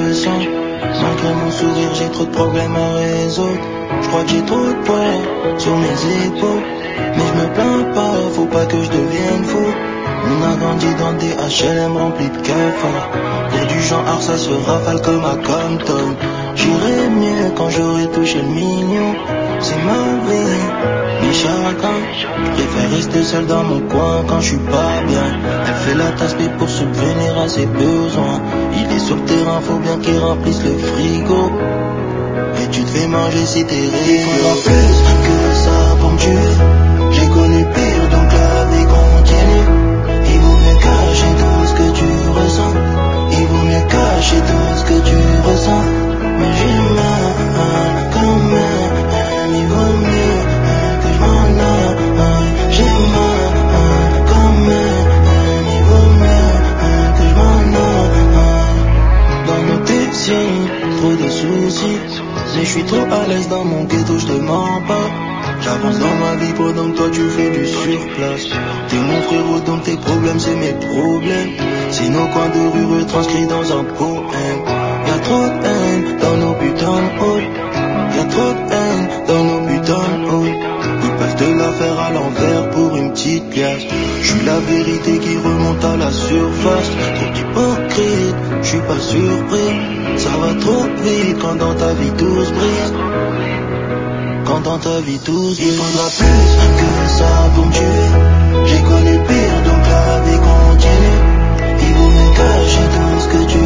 ressens. Malgré mon sourire, j'ai trop de problèmes à résoudre. Je crois que j'ai trop de poids sur mes épaules. Mais je me plains pas, faut pas que je devienne fou. On a grandi dans des HLM remplis de cafards. Pour du genre ça se rafale comme à Compton. J'irai mieux quand j'aurai touché le million. C'est ma vie, mes chagrins. Je préfère rester seul dans mon coin quand je suis pas bien. Elle fait la tasse mais pour subvenir à ses besoins. Il est sur le terrain, faut bien qu'il remplisse le frigo. Et tu te fais manger si t'es rigoureux. Plus que ça pour me tuer. J'ai connu pire donc la vie continue. Il vaut mieux cacher tout ce que tu ressens. Il vaut mieux cacher tout ce que tu ressens. Mais j'ai mal quand même. Il vaut mieux que je m'en aille. J'ai mal quand même. Il vaut mieux que je m'en aille. Dans nos signes, trop de soucis. Mais je suis trop à l'aise dans mon ghetto, je te mens pas. J'avance dans ma vie pendant que toi tu fais du surplace. T'es mon frérot donc tes problèmes c'est mes problèmes. C'est nos coins de rue retranscrits dans un poème. Y'a trop de haine dans nos putains de halls. Y'a trop de haine dans nos putains de halls. Ils peuvent te la faire à l'envers pour une petite pièce. J'suis la vérité qui remonte à la surface. Trop hypocrite, j'suis pas surpris. Ça va trop vite quand dans ta vie tout se brise. Quand dans ta vie tout se brise. Il faudra plus que ça pour me tuer. J'ai connu pire donc la vie continue. Il vaut mieux cacher tout ce que tu